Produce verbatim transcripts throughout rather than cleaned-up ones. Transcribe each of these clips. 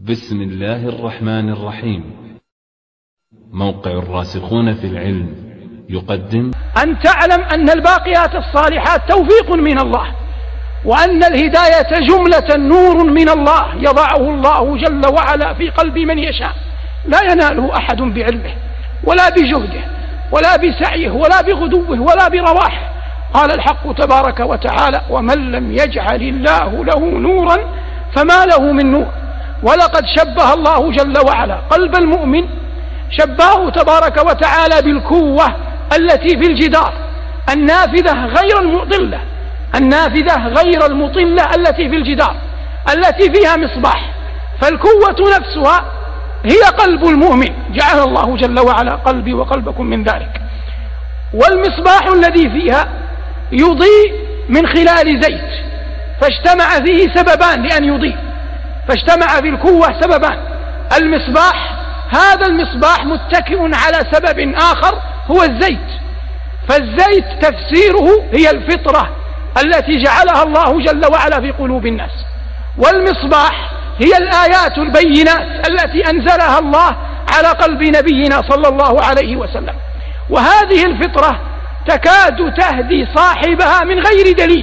بسم الله الرحمن الرحيم. موقع الراسخون في العلم يقدم أن تعلم أن الباقيات الصالحات توفيق من الله، وأن الهداية جملة نور من الله يضعه الله جل وعلا في قلب من يشاء، لا يناله أحد بعلمه ولا بجهده ولا بسعيه ولا بغدوه ولا برواحه. قال الحق تبارك وتعالى: ومن لم يجعل الله له نورا فما له من نور. ولقد شبه الله جل وعلا قلب المؤمن، شبهه تبارك وتعالى بالكوة التي في الجدار النافذة غير المطلة النافذة غير المطلة التي في الجدار التي فيها مصباح. فالكوة نفسها هي قلب المؤمن، جعل الله جل وعلا قلبي وقلبكم من ذلك. والمصباح الذي فيها يضيء من خلال زيت، فاجتمع فيه سببان لأن يضيء، فاجتمع في الكوة سببان. المصباح، هذا المصباح متكئ على سبب آخر هو الزيت، فالزيت تفسيره هي الفطرة التي جعلها الله جل وعلا في قلوب الناس، والمصباح هي الآيات البينات التي أنزلها الله على قلب نبينا صلى الله عليه وسلم. وهذه الفطرة تكاد تهدي صاحبها من غير دليل،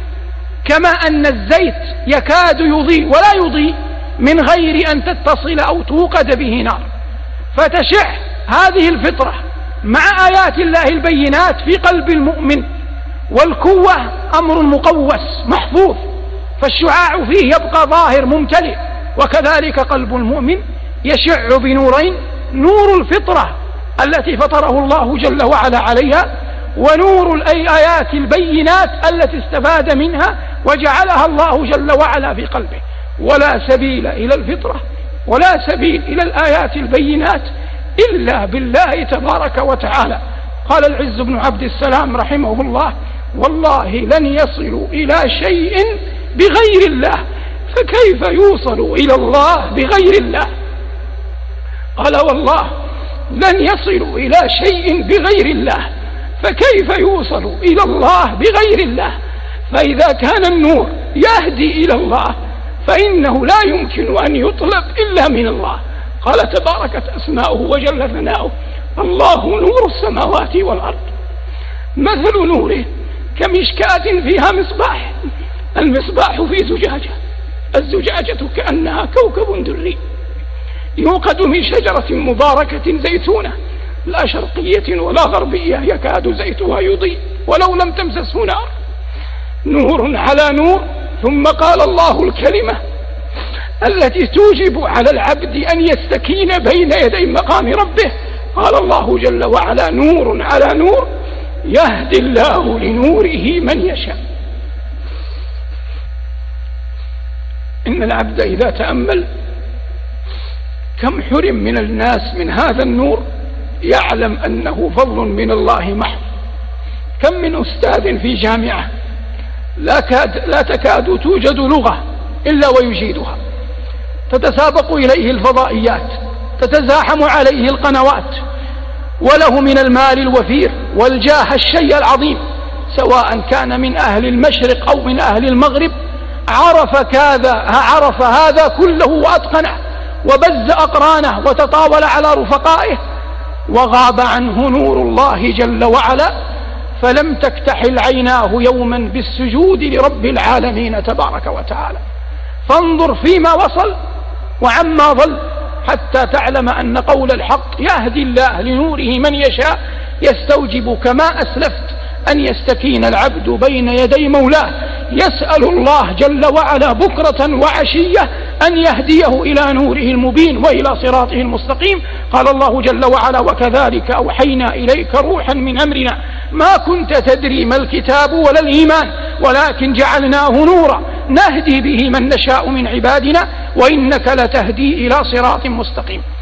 كما أن الزيت يكاد يضيء ولا يضيء من غير أن تتصل أو توقد به نار. فتشع هذه الفطرة مع آيات الله البينات في قلب المؤمن، والكوة أمر مقوس محفوظ، فالشعاع فيه يبقى ظاهر ممتلئ. وكذلك قلب المؤمن يشع بنورين: نور الفطرة التي فطره الله جل وعلا عليها، ونور الآيات البينات التي استفاد منها وجعلها الله جل وعلا في قلبه. ولا سبيل إلى الفطرة ولا سبيل إلى الآيات البينات إلا بالله تبارك وتعالى. قال العز بن عبد السلام رحمه الله: والله لن يصلوا إلى شيء بغير الله، فكيف يوصلوا إلى الله بغير الله؟ قال: والله لن يصلوا إلى شيء بغير الله، فكيف يوصلوا إلى الله بغير الله؟ فإذا كان النور يهدي إلى الله فإنه لا يمكن أن يطلب إلا من الله. قال تباركت أسماؤه وجل ثناؤه: الله نور السماوات والأرض، مثل نوره كمشكاة فيها مصباح، المصباح في زجاجة، الزجاجة كأنها كوكب دري يوقد من شجرة مباركة زيتونة لا شرقية ولا غربية يكاد زيتها يضيء ولو لم تمسسه نار، نور على نور. ثم قال الله الكلمة التي توجب على العبد أن يستكين بين يدي مقام ربه، قال الله جل وعلا: نور على نور يهدي الله لنوره من يشاء. إن العبد إذا تأمل كم حرم من الناس من هذا النور يعلم أنه فضل من الله محض. كم من أستاذ في جامعة لا, كاد لا تكاد توجد لغة إلا ويجيدها، تتسابق إليه الفضائيات، تتزاحم عليه القنوات، وله من المال الوفير والجاه الشيء العظيم، سواء كان من أهل المشرق أو من أهل المغرب. عرف كذا عرف هذا كله وأتقنه وبز أقرانه وتطاول على رفقائه، وغاب عنه نور الله جل وعلا، فلم تكتحل عيناه يوما بالسجود لرب العالمين تبارك وتعالى. فانظر فيما وصل وعما ظل حتى تعلم أن قول الحق: يهدي الله لنوره من يشاء، يستوجب كما أسلفت أن يستكين العبد بين يدي مولاه، يسأل الله جل وعلا بكرة وعشية أن يهديه إلى نوره المبين وإلى صراطه المستقيم. قال الله جل وعلا: وكذلك أوحينا إليك روحا من أمرنا ما كنت تدري ما الكتاب ولا الإيمان ولكن جعلناه نورا نهدي به من نشاء من عبادنا وإنك لتهدي إلى صراط مستقيم.